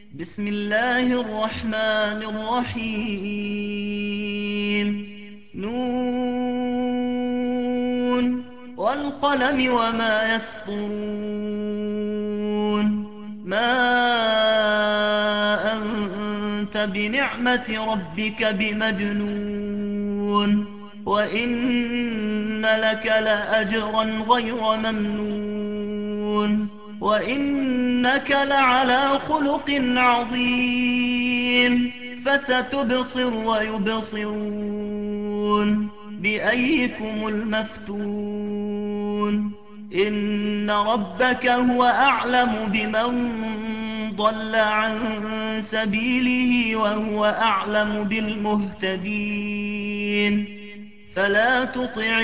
بسم الله الرحمن الرحيم. نون والقلم وما يسطرون. ما أنت بنعمة ربك بمجنون، وإن لك لأجرا غير ممنون، وإنك لعلى خلق عظيم. فستبصر ويبصرون بأيكم المفتون. إن ربك هو أعلم بمن ضل عن سبيله وهو أعلم بالمهتدين. فلا تطع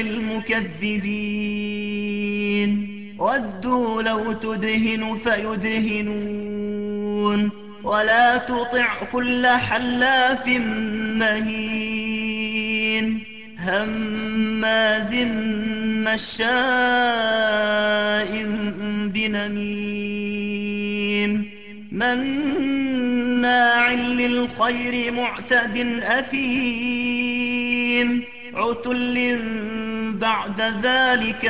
المكذبين. ودوا لو تدهن فيدهنون. ولا تطع كل حلاف مهين هماز مشاء بنميم مناع للخير معتد أثيم عتل بعد ذلك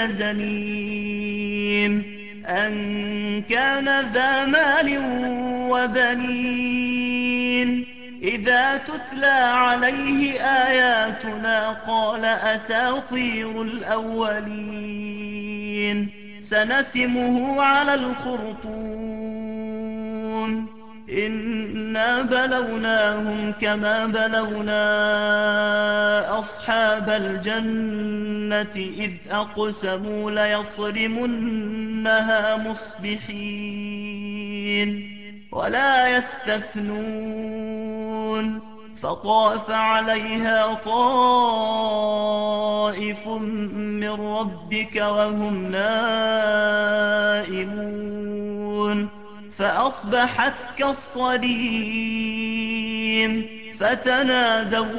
زنيم أن كان ذا مال وبنين. إذا تتلى عليه آياتنا قال أساطير الأولين. سنسمه على الخرطوم. إنا بلوناهم كما بلونا أصحاب الجنة إذ أقسموا ليصرمنها مصبحين ولا يستثنون. فطاف عليها طائف من ربك وهم نائمون فأصبحت كالصريم. فتنادوا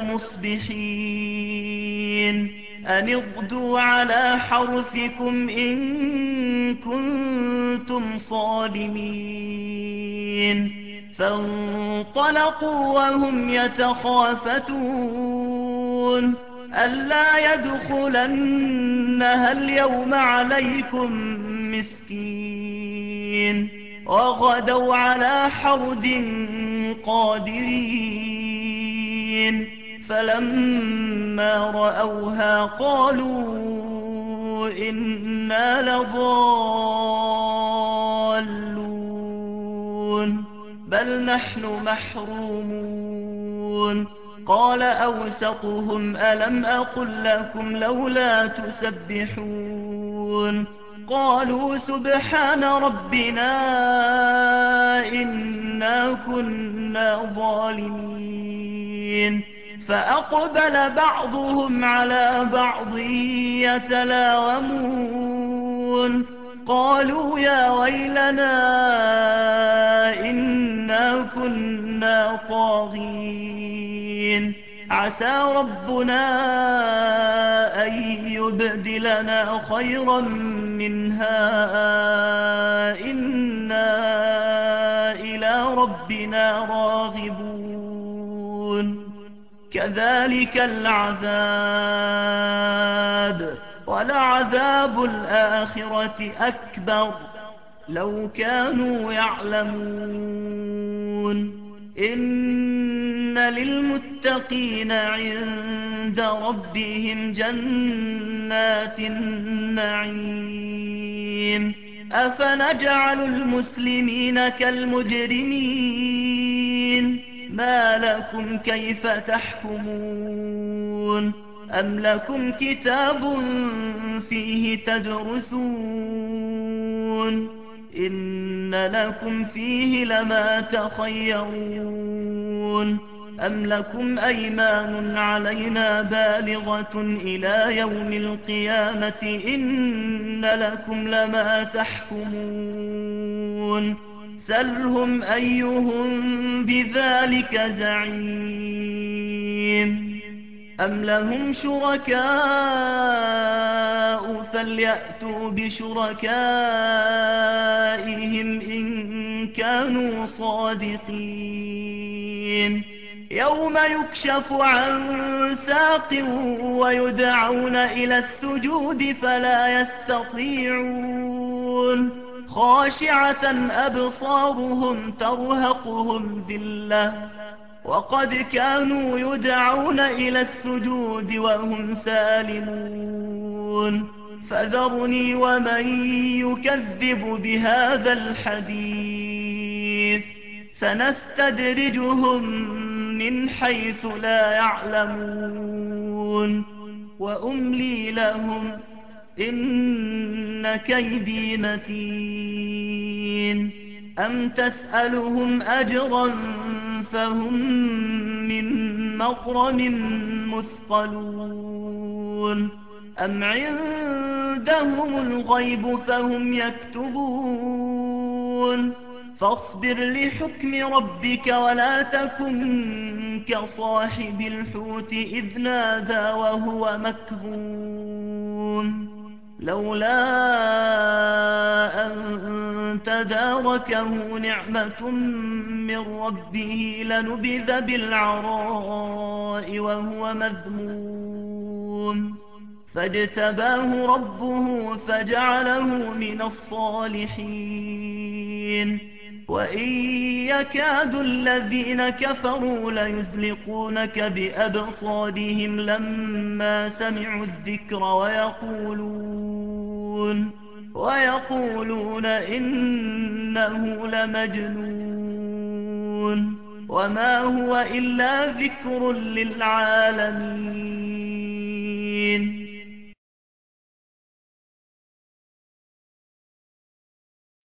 مصبحين أن اغدوا على حرثكم إن كنتم صارمين. فانطلقوا وهم يتخافتون ألا يدخلنها اليوم عليكم مسكين. وغدوا على حرد قادرين. فلما رأوها قالوا إنا لضالون بل نحن محرومون. قال أوسطهم ألم أقل لكم لولا تسبحون. قالوا سبحان ربنا إنا كنا ظالمين. فأقبل بعضهم على بعض يتلاومون قالوا يا ويلنا إنا كنا طاغين. عسى ربنا أن يبدلنا خيرا منها إنا إلى ربنا راغبون. كذلك العذاب ولعذاب الآخرة أكبر لو كانوا يعلمون. إن للمتقين عند ربهم جنات النعيم. أفنجعل المسلمين كالمجرمين ما لكم كيف تحكمون. أم لكم كتاب فيه تدرسون إن لكم فيه لما تخيرون. أم لكم أيمان علينا بالغة إلى يوم القيامة إن لكم لما تحكمون. سلهم أيهم بذلك زعيم. أَمْ لَهُمْ شُرَكَاءُ فَلْيَأْتُوا بِشُرَكَائِهِمْ إِن كَانُوا صَادِقِينَ يَوْمَ يُكْشَفُ عَن سَاقٍ وَيُدْعَوْنَ إِلَى السُّجُودِ فَلَا يَسْتَطِيعُونَ خَاشِعَةً أَبْصَارُهُمْ تَرْهَقُهُمْ ذِلَّةٌ وَقَدْ كَانُوا يُدْعَوْنَ إِلَى السُّجُودِ وَهُمْ سَالِمُونَ فَذَرْنِي وَمَن يُكَذِّبُ بِهَٰذَا الْحَدِيثِ سَنَسْتَدْرِجُهُم مِّنْ حَيْثُ لَا يَعْلَمُونَ وَأُمْلِي لَهُمْ ۚ إِنَّ كَيْدِي مَتِينٌ أَمْ تَسْأَلُهُمْ أَجْرًا فَهُم مِّن مَّغْرَمٍ مُّثْقَلُونَ أَمْ عِندَهُمُ الْغَيْبُ فَهُمْ يَكْتُبُونَ فَاصْبِرْ لِحُكْمِ رَبِّكَ وَلَا تَكُن كَصَاحِبِ الْحُوتِ إِذْ نَادَىٰ وَهُوَ مَكْظُومٌ لَّوْلَا أَن تَدَارَكَهُ نِعْمَةٌ مِّن رَّبِّهِ لَنُبِذَ بِالْعَرَاءِ وَهُوَ مَذْمُومٌ فَاجْتَبَاهُ رَبُّهُ فَجَعَلَهُ مِنَ الصَّالِحِينَ وَإِن يَكَادُ الَّذِينَ كَفَرُوا لَيُزْلِقُونَكَ بِأَبْصَارِهِمْ لَمَّا سَمِعُوا الذِّكْرَ وَيَقُولُونَ إِنَّهُ لَمَجْنُونٌ وَمَا هُوَ إِلَّا ذِكْرٌ لِّلْعَالَمِينَ